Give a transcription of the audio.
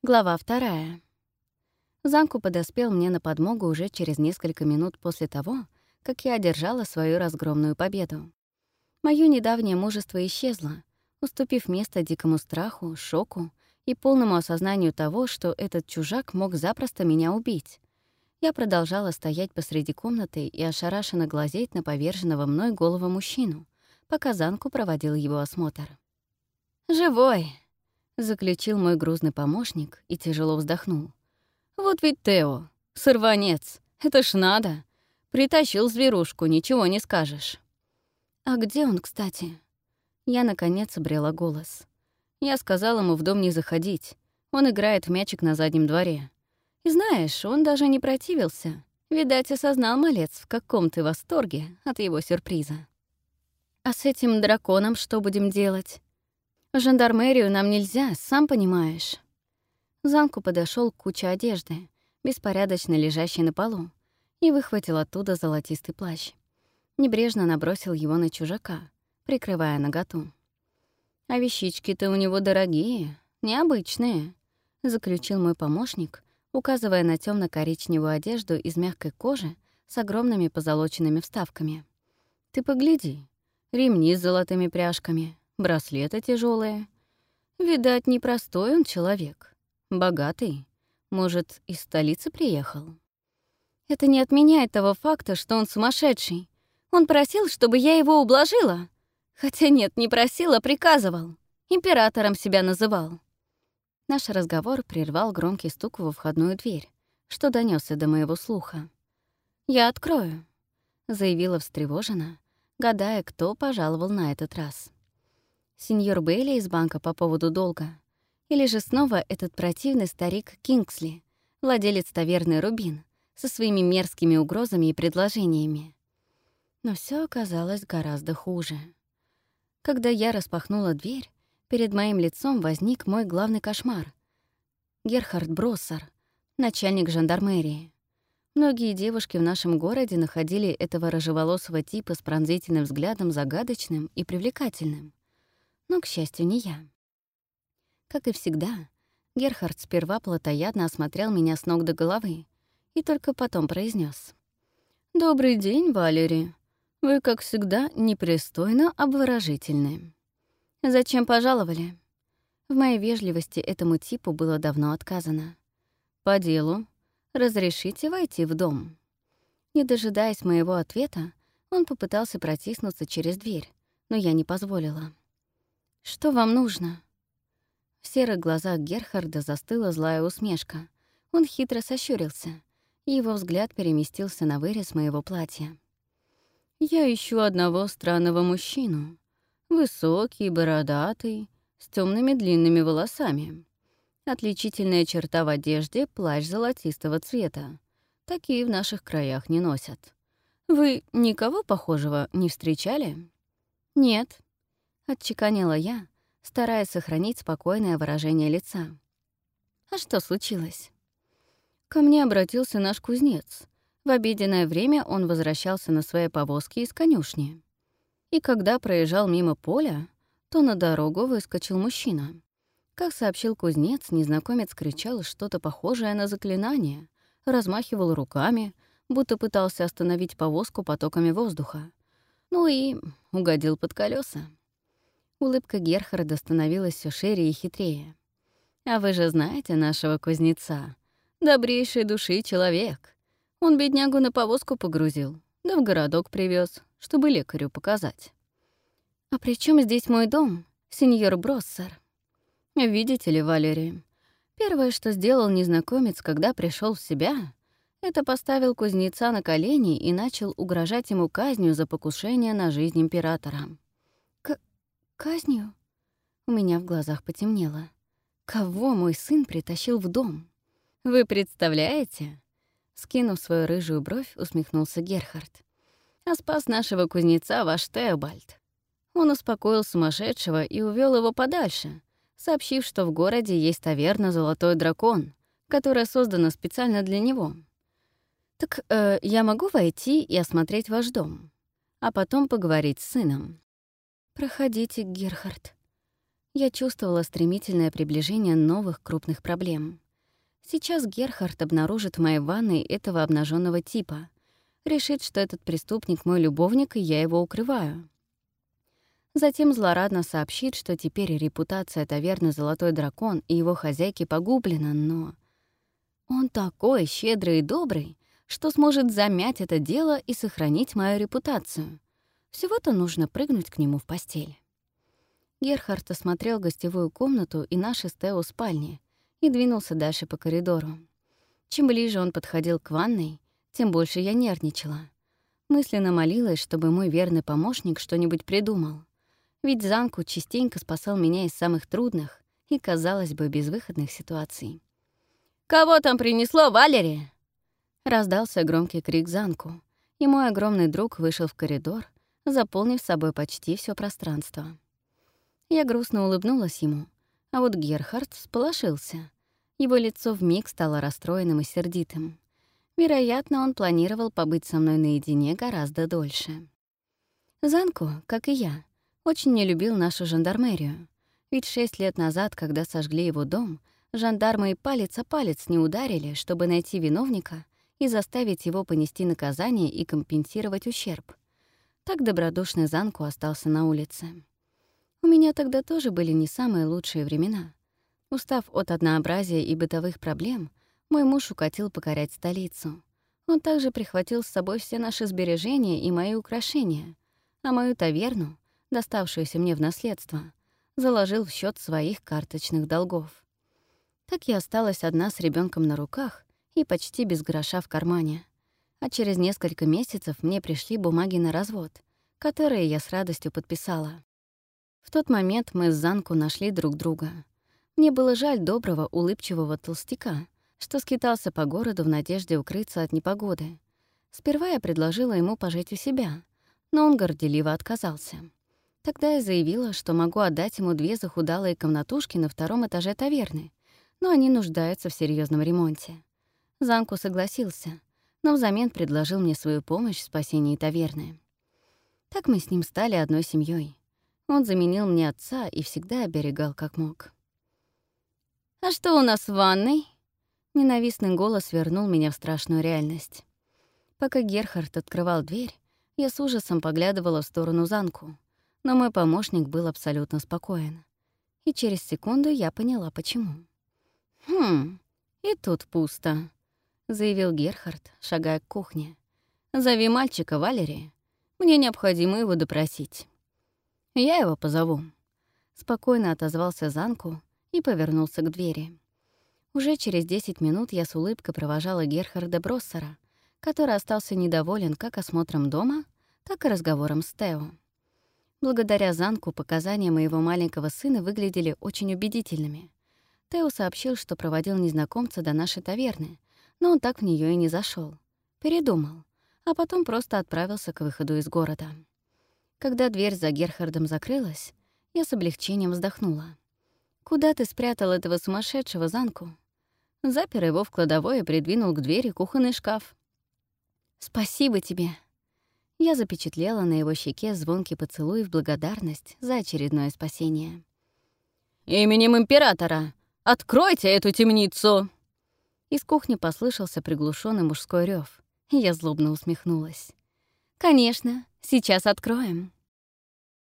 Глава 2. Занку подоспел мне на подмогу уже через несколько минут после того, как я одержала свою разгромную победу. Моё недавнее мужество исчезло, уступив место дикому страху, шоку и полному осознанию того, что этот чужак мог запросто меня убить. Я продолжала стоять посреди комнаты и ошарашенно глазеть на поверженного мной голову мужчину, пока Занку проводил его осмотр. «Живой!» — заключил мой грузный помощник и тяжело вздохнул. «Вот ведь Тео, сорванец, это ж надо. Притащил зверушку, ничего не скажешь». «А где он, кстати?» Я, наконец, обрела голос. Я сказал ему в дом не заходить. Он играет в мячик на заднем дворе. И знаешь, он даже не противился. Видать, осознал малец, в каком ты восторге от его сюрприза. «А с этим драконом что будем делать? В жандармерию нам нельзя, сам понимаешь». Занку подошел к куче одежды, беспорядочно лежащей на полу, и выхватил оттуда золотистый плащ. Небрежно набросил его на чужака, прикрывая наготу. «А вещички-то у него дорогие, необычные», — заключил мой помощник, указывая на темно коричневую одежду из мягкой кожи с огромными позолоченными вставками. «Ты погляди, ремни с золотыми пряжками, браслеты тяжелые. Видать, непростой он человек. Богатый. Может, из столицы приехал?» «Это не отменяет того факта, что он сумасшедший. Он просил, чтобы я его ублажила. Хотя нет, не просил, а приказывал. Императором себя называл». Наш разговор прервал громкий стук во входную дверь, что донёсся до моего слуха. «Я открою», — заявила встревоженно, гадая, кто пожаловал на этот раз. Сеньор Бейли из банка по поводу долга? Или же снова этот противный старик Кингсли, владелец таверны «Рубин», со своими мерзкими угрозами и предложениями? Но все оказалось гораздо хуже. Когда я распахнула дверь, перед моим лицом возник мой главный кошмар — Герхард Броссер, начальник жандармерии. Многие девушки в нашем городе находили этого рыжеволосого типа с пронзительным взглядом загадочным и привлекательным. Но, к счастью, не я. Как и всегда, Герхард сперва плотоядно осмотрел меня с ног до головы и только потом произнес: «Добрый день, Валери. Вы, как всегда, непристойно обворожительны. Зачем пожаловали?» В моей вежливости этому типу было давно отказано. «По делу. Разрешите войти в дом?» Не дожидаясь моего ответа, он попытался протиснуться через дверь, но я не позволила. «Что вам нужно?» В серых глазах Герхарда застыла злая усмешка. Он хитро сощурился, и его взгляд переместился на вырез моего платья. «Я ищу одного странного мужчину. Высокий, бородатый, с темными длинными волосами. Отличительная черта в одежде — плащ золотистого цвета. Такие в наших краях не носят. Вы никого похожего не встречали?» «Нет», — отчеканила я, стараясь сохранить спокойное выражение лица. «А что случилось?» Ко мне обратился наш кузнец. В обеденное время он возвращался на своей повозке из конюшни. И когда проезжал мимо поля, то на дорогу выскочил мужчина. Как сообщил кузнец, незнакомец кричал что-то похожее на заклинание, размахивал руками, будто пытался остановить повозку потоками воздуха. Ну и угодил под колеса. Улыбка Герхарда становилась все шире и хитрее. «А вы же знаете нашего кузнеца. Добрейшей души человек. Он беднягу на повозку погрузил, да в городок привез, чтобы лекарю показать». «А при чем здесь мой дом, сеньор Броссер?» «Видите ли, Валерий, первое, что сделал незнакомец, когда пришел в себя, это поставил кузнеца на колени и начал угрожать ему казнью за покушение на жизнь императора». «Казнью?» У меня в глазах потемнело. Кого мой сын притащил в дом? «Вы представляете?» Скинув свою рыжую бровь, усмехнулся Герхард. «А спас нашего кузнеца ваш Теобальд. Он успокоил сумасшедшего и увел его подальше, сообщив, что в городе есть таверна «Золотой дракон», которая создана специально для него. Так я могу войти и осмотреть ваш дом, а потом поговорить с сыном?» «Проходите, Герхард». Я чувствовала стремительное приближение новых крупных проблем. Сейчас Герхард обнаружит в моей ванной этого обнаженного типа, решит, что этот преступник мой любовник, и я его укрываю. Затем злорадно сообщит, что теперь репутация таверны «Золотой дракон» и его хозяйки погублена, но... Он такой щедрый и добрый, что сможет замять это дело и сохранить мою репутацию. Всего-то нужно прыгнуть к нему в постель. Герхард осмотрел гостевую комнату и наши с Тео спальни и двинулся дальше по коридору. Чем ближе он подходил к ванной, тем больше я нервничала. Мысленно молилась, чтобы мой верный помощник что-нибудь придумал. Ведь Занку частенько спасал меня из самых трудных и, казалось бы, безвыходных ситуаций. «Кого там принесло, Валери?» Раздался громкий крик Занку, и мой огромный друг вышел в коридор, заполнив собой почти все пространство. Я грустно улыбнулась ему, а вот Герхард всполошился. Его лицо вмиг стало расстроенным и сердитым. Вероятно, он планировал побыть со мной наедине гораздо дольше. Занку, как и я, очень не любил нашу жандармерию, ведь 6 лет назад, когда сожгли его дом, жандармы и палец о палец не ударили, чтобы найти виновника и заставить его понести наказание и компенсировать ущерб. Так добродушный Занку остался на улице. У меня тогда тоже были не самые лучшие времена. Устав от однообразия и бытовых проблем, мой муж укатил покорять столицу. Он также прихватил с собой все наши сбережения и мои украшения, а мою таверну, доставшуюся мне в наследство, заложил в счет своих карточных долгов. Так я осталась одна с ребенком на руках и почти без гроша в кармане. А через несколько месяцев мне пришли бумаги на развод, которые я с радостью подписала. В тот момент мы с Занку нашли друг друга. Мне было жаль доброго, улыбчивого толстяка, что скитался по городу в надежде укрыться от непогоды. Сперва я предложила ему пожить у себя, но он горделиво отказался. Тогда я заявила, что могу отдать ему 2 захудалые комнатушки на 2-м этаже таверны, но они нуждаются в серьезном ремонте. Занку согласился, но взамен предложил мне свою помощь в спасении таверны. Так мы с ним стали одной семьей. Он заменил мне отца и всегда оберегал как мог. «А что у нас в ванной?» Ненавистный голос вернул меня в страшную реальность. Пока Герхард открывал дверь, я с ужасом поглядывала в сторону Занку, но мой помощник был абсолютно спокоен. И через секунду я поняла, почему. И тут пусто», — заявил Герхард, шагая к кухне. «Зови мальчика, Валери. Мне необходимо его допросить». «Я его позову», — спокойно отозвался Занку и повернулся к двери. Уже через 10 минут я с улыбкой провожала Герхарда Броссера, который остался недоволен как осмотром дома, так и разговором с Тео. Благодаря Занку показания моего маленького сына выглядели очень убедительными. Тео сообщил, что проводил незнакомца до нашей таверны, но он так в нее и не зашел. Передумал, а потом просто отправился к выходу из города. Когда дверь за Герхардом закрылась, я с облегчением вздохнула. «Куда ты спрятал этого сумасшедшего, Занку?» Запер его в кладовой и придвинул к двери кухонный шкаф. «Спасибо тебе!» Я запечатлела на его щеке звонкий поцелуй в благодарность за очередное спасение. «Именем императора! Откройте эту темницу!» Из кухни послышался приглушенный мужской рев, и я злобно усмехнулась. «Конечно, сейчас откроем».